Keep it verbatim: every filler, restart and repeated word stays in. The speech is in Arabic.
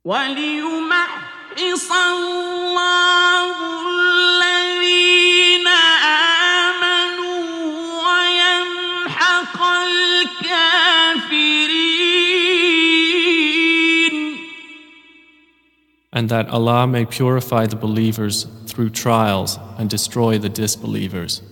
وَلِيُمَحِّصَ اللَّهُ الَّذِينَ آمَنُوا وَيَمْحَقَ الْكَافِرِينَ. And that Allah may purify the believers through trials and destroy the disbelievers.